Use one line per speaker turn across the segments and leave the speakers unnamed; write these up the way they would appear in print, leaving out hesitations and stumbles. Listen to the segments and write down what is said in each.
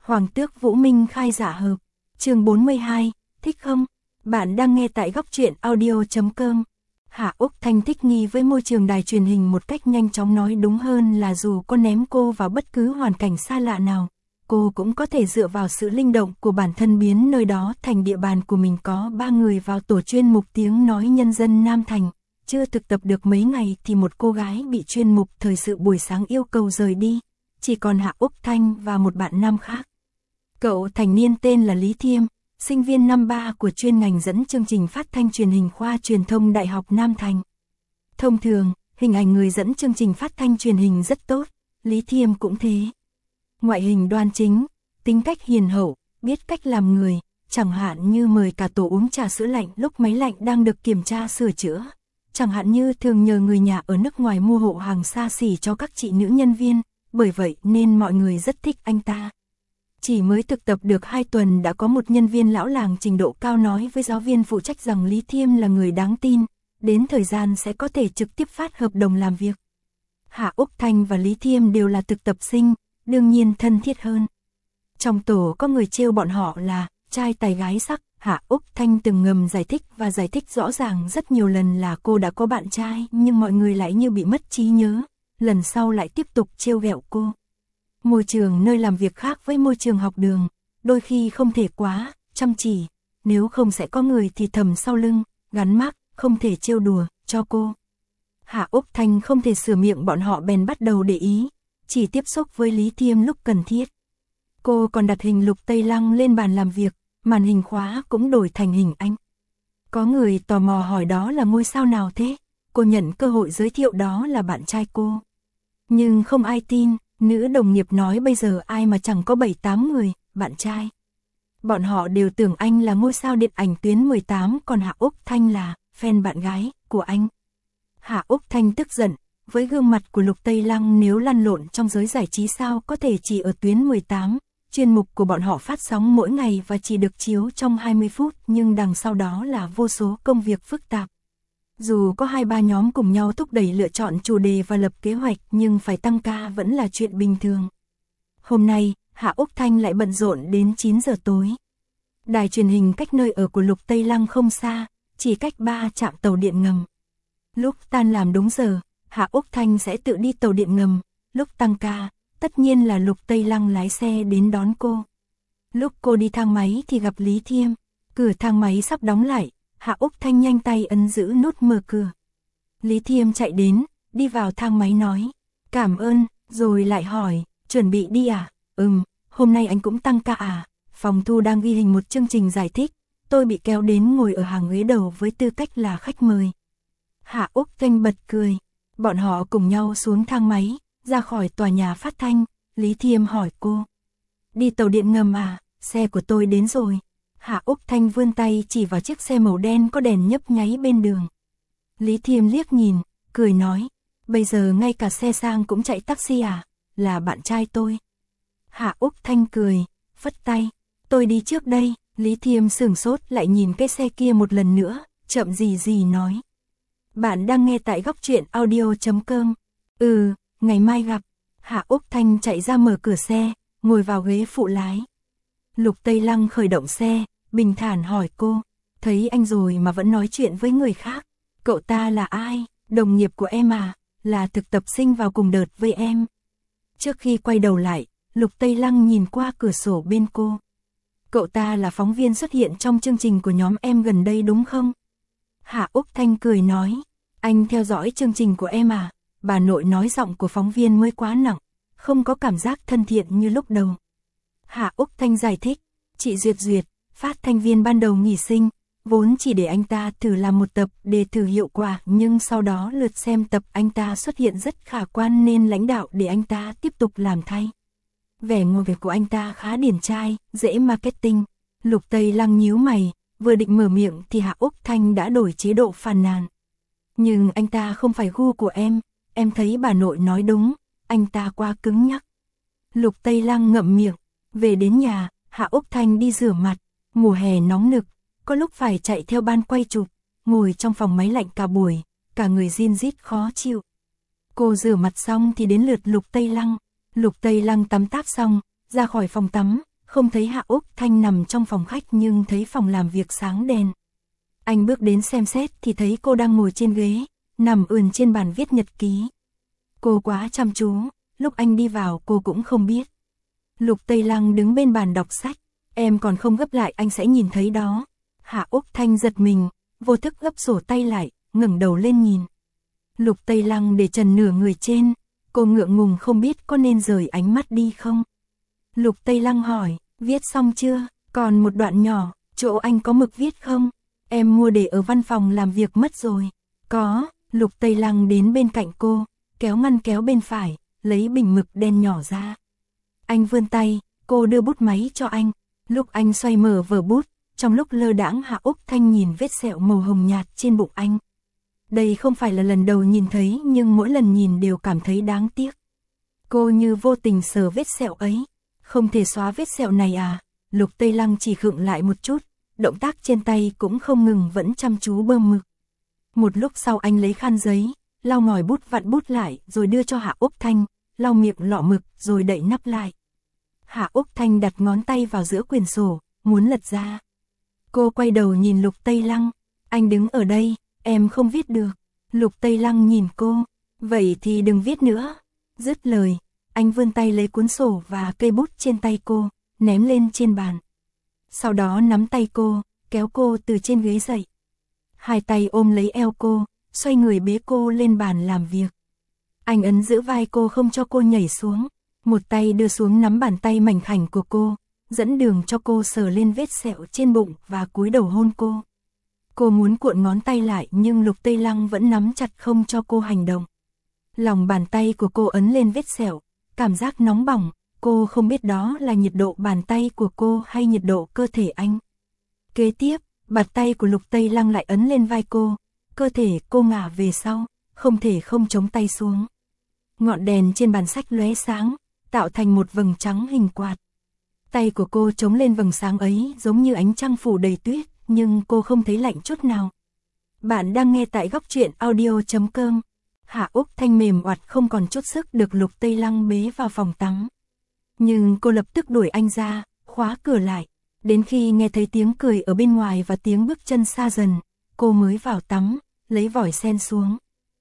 Hoàng tước Vũ Minh khai giả hợp. Chương 42, thích không? Bạn đang nghe tại góc truyện audio.com. Hạ Úc Thanh thích nghi với môi trường đài truyền hình một cách nhanh chóng, nói đúng hơn là dù có ném cô vào bất cứ hoàn cảnh xa lạ nào, cô cũng có thể dựa vào sự linh động của bản thân biến nơi đó thành địa bàn của mình. Có 3 người vào tổ chuyên mục tiếng nói nhân dân Nam Thành. Chưa thực tập được mấy ngày thì một cô gái bị chuyên mục thời sự buổi sáng yêu cầu rời đi. Chỉ còn Hạ Úc Thanh và một bạn nam khác. Cậu thành niên tên là Lý Thiêm, sinh viên năm 3 của chuyên ngành dẫn chương trình phát thanh truyền hình khoa truyền thông Đại học Nam Thành. Thông thường, hình ảnh người dẫn chương trình phát thanh truyền hình rất tốt, Lý Thiêm cũng thế. Ngoại hình đoan chính, tính cách hiền hậu, biết cách làm người, chẳng hạn như mời cả tổ uống trà sữa lạnh lúc máy lạnh đang được kiểm tra sửa chữa. Chẳng hạn như thường nhờ người nhà ở nước ngoài mua hộ hàng xa xỉ cho các chị nữ nhân viên, bởi vậy nên mọi người rất thích anh ta. Chỉ mới thực tập được 2 tuần đã có một nhân viên lão làng trình độ cao nói với giáo viên phụ trách rằng Lý Thiêm là người đáng tin, đến thời gian sẽ có thể trực tiếp phát hợp đồng làm việc. Hạ Úc Thanh và Lý Thiêm đều là thực tập sinh, đương nhiên thân thiết hơn. Trong tổ có người trêu bọn họ là trai tài gái sắc. Hạ Úc Thanh từng ngầm giải thích và giải thích rõ ràng rất nhiều lần là cô đã có bạn trai, nhưng mọi người lại như bị mất trí nhớ, lần sau lại tiếp tục trêu ghẹo cô. Môi trường nơi làm việc khác với môi trường học đường, đôi khi không thể quá chăm chỉ, nếu không sẽ có người thì thầm sau lưng, gắn mác, không thể trêu đùa cho cô. Hạ Úc Thanh không thể sửa miệng, bọn họ bèn bắt đầu để ý, chỉ tiếp xúc với Lý Thiêm lúc cần thiết. Cô còn đặt hình Lục Tây Lăng lên bàn làm việc, màn hình khóa cũng đổi thành hình anh. Có người tò mò hỏi đó là ngôi sao nào thế? Cô nhận cơ hội giới thiệu đó là bạn trai cô. Nhưng không ai tin, nữ đồng nghiệp nói bây giờ ai mà chẳng có 7-8 người, bạn trai. Bọn họ đều tưởng anh là ngôi sao điện ảnh tuyến 18, còn Hạ Úc Thanh là fan bạn gái của anh. Hạ Úc Thanh tức giận, với gương mặt của Lục Tây Lăng nếu lăn lộn trong giới giải trí sao có thể chỉ ở tuyến 18. Chuyên mục của bọn họ phát sóng mỗi ngày và chỉ được chiếu trong 20 phút, nhưng đằng sau đó là vô số công việc phức tạp. Dù có 2-3 nhóm cùng nhau thúc đẩy lựa chọn chủ đề và lập kế hoạch, nhưng phải tăng ca vẫn là chuyện bình thường. Hôm nay, Hạ Úc Thanh lại bận rộn đến 9 giờ tối. Đài truyền hình cách nơi ở của Lục Tây Lăng không xa, chỉ cách 3 trạm tàu điện ngầm. Lúc tan làm đúng giờ, Hạ Úc Thanh sẽ tự đi tàu điện ngầm, lúc tăng ca, tất nhiên là Lục Tây Lăng lái xe đến đón cô. Lúc cô đi thang máy thì gặp Lý Thiêm, cửa thang máy sắp đóng lại, Hạ Úc Thanh nhanh tay ấn giữ nút mở cửa. Lý Thiêm chạy đến, đi vào thang máy nói, cảm ơn, rồi lại hỏi, chuẩn bị đi à? Hôm nay anh cũng tăng ca à? Phòng thu đang ghi hình một chương trình giải thích, tôi bị kéo đến ngồi ở hàng ghế đầu với tư cách là khách mời. Hạ Úc Thanh bật cười, bọn họ cùng nhau xuống thang máy, ra khỏi tòa nhà phát thanh. Lý Thiêm hỏi cô, đi tàu điện ngầm à? Xe của tôi đến rồi. Hạ Úc Thanh vươn tay chỉ vào chiếc xe màu đen có đèn nhấp nháy bên đường. Lý Thiêm liếc nhìn, cười nói, bây giờ ngay cả xe sang cũng chạy taxi à? Là bạn trai tôi. Hạ Úc Thanh cười, phất tay, tôi đi trước đây. Lý Thiêm sửng sốt lại nhìn cái xe kia một lần nữa, chậm gì nói, bạn đang nghe tại góc truyện audio.com. Ngày mai gặp. Hạ Úc Thanh chạy ra mở cửa xe, ngồi vào ghế phụ lái. Lục Tây Lăng khởi động xe, bình thản hỏi cô, thấy anh rồi mà vẫn nói chuyện với người khác. Cậu ta là ai? Đồng nghiệp của em à? Là thực tập sinh vào cùng đợt với em. Trước khi quay đầu lại, Lục Tây Lăng nhìn qua cửa sổ bên cô. Cậu ta là phóng viên xuất hiện trong chương trình của nhóm em gần đây đúng không? Hạ Úc Thanh cười nói, anh theo dõi chương trình của em à? Bà nội nói giọng của phóng viên mới quá nặng, không có cảm giác thân thiện như lúc đầu. Hạ Úc Thanh giải thích, chị Duyệt, phát thanh viên ban đầu nghỉ sinh, vốn chỉ để anh ta thử làm một tập để thử hiệu quả, nhưng sau đó lượt xem tập anh ta xuất hiện rất khả quan nên lãnh đạo để anh ta tiếp tục làm thay. Vẻ ngoài của anh ta khá điển trai, dễ marketing. Lục Tây Lăng nhíu mày, vừa định mở miệng thì Hạ Úc Thanh đã đổi chế độ phàn nàn. Nhưng anh ta không phải gu của em thấy bà nội nói đúng, anh ta quá cứng nhắc. Lục Tây Lăng ngậm miệng, về đến nhà, Hạ Úc Thanh đi rửa mặt, mùa hè nóng nực, có lúc phải chạy theo ban quay chụp, ngồi trong phòng máy lạnh cả buổi, cả người rin rít khó chịu. Cô rửa mặt xong thì đến lượt Lục Tây Lăng. Lục Tây Lăng tắm táp xong, ra khỏi phòng tắm, không thấy Hạ Úc Thanh nằm trong phòng khách nhưng thấy phòng làm việc sáng đèn. Anh bước đến xem xét thì thấy cô đang ngồi trên ghế, nằm ườn trên bàn viết nhật ký. Cô quá chăm chú, lúc anh đi vào cô cũng không biết. Lục Tây Lăng đứng bên bàn đọc sách, em còn không gấp lại anh sẽ nhìn thấy đó. Hạ Úc Thanh giật mình, vô thức gấp sổ tay lại, ngẩng đầu lên nhìn. Lục Tây Lăng để trần nửa người trên, cô ngượng ngùng không biết có nên rời ánh mắt đi không. Lục Tây Lăng hỏi, viết xong chưa, còn một đoạn nhỏ, chỗ anh có mực viết không? Em mua để ở văn phòng làm việc mất rồi. Có, Lục Tây Lăng đến bên cạnh cô, kéo ngăn kéo bên phải, lấy bình mực đen nhỏ ra. Anh vươn tay, cô đưa bút máy cho anh. Lúc anh xoay mở vở bút, trong lúc lơ đãng Hạ Úc Thanh nhìn vết sẹo màu hồng nhạt trên bụng anh. Đây không phải là lần đầu nhìn thấy nhưng mỗi lần nhìn đều cảm thấy đáng tiếc. Cô như vô tình sờ vết sẹo ấy. Không thể xóa vết sẹo này à? Lục Tây Lăng chỉ khựng lại một chút, động tác trên tay cũng không ngừng vẫn chăm chú bơm mực. Một lúc sau anh lấy khăn giấy, lau ngòi bút vặn bút lại rồi đưa cho Hạ Úc Thanh, lau miệng lọ mực rồi đậy nắp lại. Hạ Úc Thanh đặt ngón tay vào giữa quyển sổ, muốn lật ra. Cô quay đầu nhìn Lục Tây Lăng, anh đứng ở đây, em không viết được. Lục Tây Lăng nhìn cô, vậy thì đừng viết nữa. Dứt lời, anh vươn tay lấy cuốn sổ và cây bút trên tay cô, ném lên trên bàn. Sau đó nắm tay cô, kéo cô từ trên ghế dậy. Hai tay ôm lấy eo cô, xoay người bế cô lên bàn làm việc. Anh ấn giữ vai cô không cho cô nhảy xuống, một tay đưa xuống nắm bàn tay mảnh khảnh của cô, dẫn đường cho cô sờ lên vết sẹo trên bụng và cúi đầu hôn cô. Cô muốn cuộn ngón tay lại nhưng Lục Tây Lăng vẫn nắm chặt không cho cô hành động. Lòng bàn tay của cô ấn lên vết sẹo, cảm giác nóng bỏng, cô không biết đó là nhiệt độ bàn tay của cô hay nhiệt độ cơ thể anh. Kế tiếp, bàn tay của Lục Tây Lăng lại ấn lên vai cô, cơ thể cô ngả về sau, không thể không chống tay xuống. Ngọn đèn trên bàn sách lóe sáng, tạo thành một vầng trắng hình quạt. Tay của cô chống lên vầng sáng ấy giống như ánh trăng phủ đầy tuyết, nhưng cô không thấy lạnh chút nào. Bạn đang nghe tại góc truyện audio.com. Hạ Úc Thanh mềm oặt không còn chút sức được Lục Tây Lăng bế vào phòng tắm. Nhưng cô lập tức đuổi anh ra, khóa cửa lại. Đến khi nghe thấy tiếng cười ở bên ngoài và tiếng bước chân xa dần, cô mới vào tắm, lấy vòi sen xuống.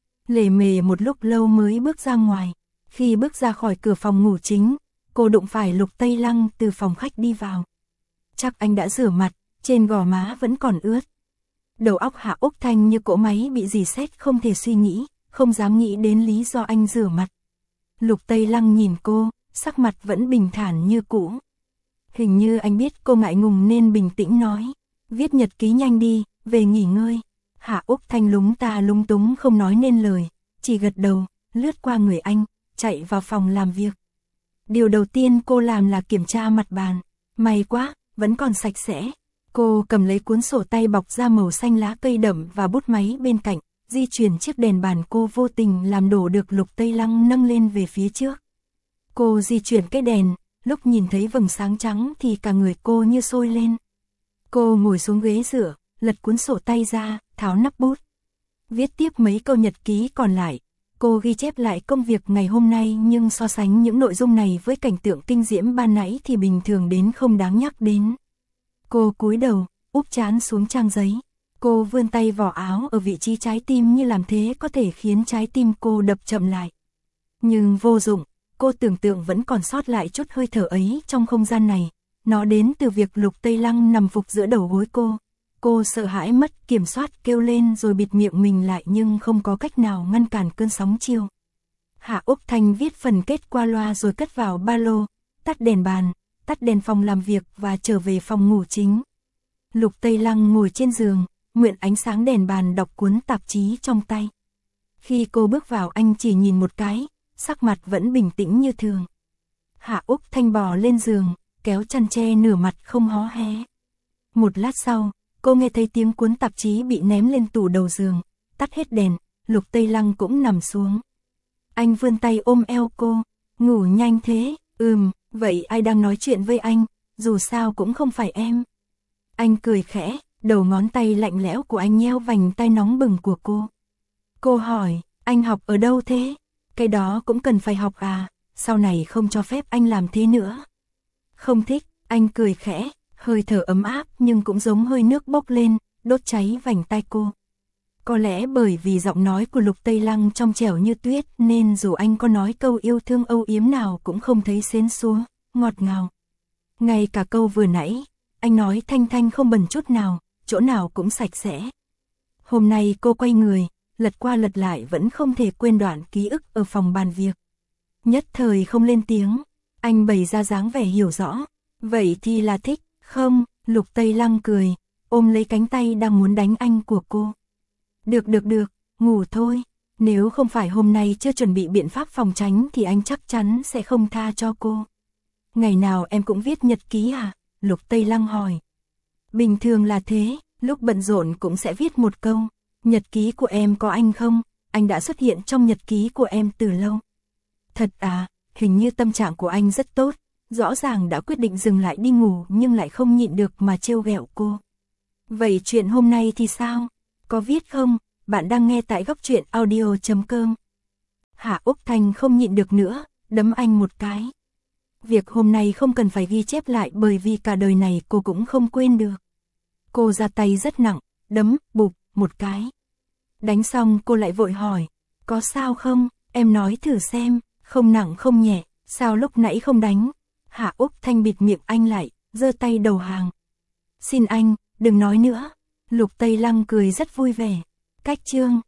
Lề mề một lúc lâu mới bước ra ngoài. Khi bước ra khỏi cửa phòng ngủ chính, cô đụng phải Lục Tây Lăng từ phòng khách đi vào. Chắc anh đã rửa mặt, trên gò má vẫn còn ướt. Đầu óc Hạ Úc Thanh như cỗ máy bị rỉ sét không thể suy nghĩ, không dám nghĩ đến lý do anh rửa mặt. Lục Tây Lăng nhìn cô, sắc mặt vẫn bình thản như cũ. Hình như anh biết cô ngại ngùng nên bình tĩnh nói, viết nhật ký nhanh đi, về nghỉ ngơi. Hạ Úc Thanh lúng ta lúng túng không nói nên lời, chỉ gật đầu, lướt qua người anh, chạy vào phòng làm việc. Điều đầu tiên cô làm là kiểm tra mặt bàn, may quá, vẫn còn sạch sẽ. Cô cầm lấy cuốn sổ tay bọc da màu xanh lá cây đậm và bút máy bên cạnh, di chuyển chiếc đèn bàn cô vô tình làm đổ được Lục Tây Lăng nâng lên về phía trước. Cô di chuyển cái đèn, lúc nhìn thấy vầng sáng trắng thì cả người cô như sôi lên. Cô ngồi xuống ghế rửa, lật cuốn sổ tay ra, tháo nắp bút. Viết tiếp mấy câu nhật ký còn lại, cô ghi chép lại công việc ngày hôm nay nhưng so sánh những nội dung này với cảnh tượng kinh diễm ban nãy thì bình thường đến không đáng nhắc đến. Cô cúi đầu, úp trán xuống trang giấy. Cô vươn tay vỏ áo ở vị trí trái tim như làm thế có thể khiến trái tim cô đập chậm lại. Nhưng vô dụng, cô tưởng tượng vẫn còn sót lại chút hơi thở ấy trong không gian này. Nó đến từ việc Lục Tây Lăng nằm phục giữa đầu gối cô. Cô sợ hãi mất kiểm soát kêu lên rồi bịt miệng mình lại nhưng không có cách nào ngăn cản cơn sóng chiều. Hạ Úc Thanh viết phần kết qua loa rồi cất vào ba lô, tắt đèn bàn, tắt đèn phòng làm việc và trở về phòng ngủ chính. Lục Tây Lăng ngồi trên giường, mượn ánh sáng đèn bàn đọc cuốn tạp chí trong tay. Khi cô bước vào anh chỉ nhìn một cái, sắc mặt vẫn bình tĩnh như thường. Hạ Úc Thanh bò lên giường, kéo chăn che nửa mặt không hó hé. Một lát sau, cô nghe thấy tiếng cuốn tạp chí bị ném lên tủ đầu giường, tắt hết đèn, Lục Tây Lăng cũng nằm xuống. Anh vươn tay ôm eo cô, ngủ nhanh thế, vậy ai đang nói chuyện với anh, dù sao cũng không phải em. Anh cười khẽ, đầu ngón tay lạnh lẽo của anh nheo vành tay nóng bừng của cô. Cô hỏi, anh học ở đâu thế? Cái đó cũng cần phải học à, sau này không cho phép anh làm thế nữa. Không thích, Anh cười khẽ, hơi thở ấm áp nhưng cũng giống hơi nước bốc lên, đốt cháy vành tai cô. Có lẽ bởi vì giọng nói của Lục Tây Lăng trong trẻo như tuyết nên dù anh có nói câu yêu thương âu yếm nào cũng không thấy xến xúa, ngọt ngào. Ngay cả câu vừa nãy, anh nói thanh thanh không bẩn chút nào, chỗ nào cũng sạch sẽ. Hôm nay cô quay người, lật qua lật lại vẫn không thể quên đoạn ký ức ở phòng bàn việc. Nhất thời không lên tiếng, anh bày ra dáng vẻ hiểu rõ. Vậy thì là thích, không? Lục Tây Lăng cười, ôm lấy cánh tay đang muốn đánh anh của cô. Được, ngủ thôi. Nếu không phải hôm nay chưa chuẩn bị biện pháp phòng tránh thì anh chắc chắn sẽ không tha cho cô. Ngày nào em cũng viết nhật ký à? Lục Tây Lăng hỏi. Bình thường là thế, lúc bận rộn cũng sẽ viết một câu. Nhật ký của em có anh không? Anh đã xuất hiện trong nhật ký của em từ lâu. Thật à, hình như tâm trạng của anh rất tốt. Rõ ràng đã quyết định dừng lại đi ngủ nhưng lại không nhịn được mà trêu ghẹo cô. Vậy chuyện hôm nay thì sao? Có viết không? Bạn đang nghe tại góc truyện audio.com. Hạ Úc Thanh không nhịn được nữa, đấm anh một cái. Việc hôm nay không cần phải ghi chép lại bởi vì cả đời này cô cũng không quên được. Cô ra tay rất nặng, đấm, bụp, một cái. Đánh xong cô lại vội hỏi, có sao không? Em nói thử xem, không nặng không nhẹ, sao lúc nãy không đánh? Hạ Úc Thanh bịt miệng anh lại, giơ tay đầu hàng. Xin anh, đừng nói nữa. Lục Tây Lăng cười rất vui vẻ. Cách chương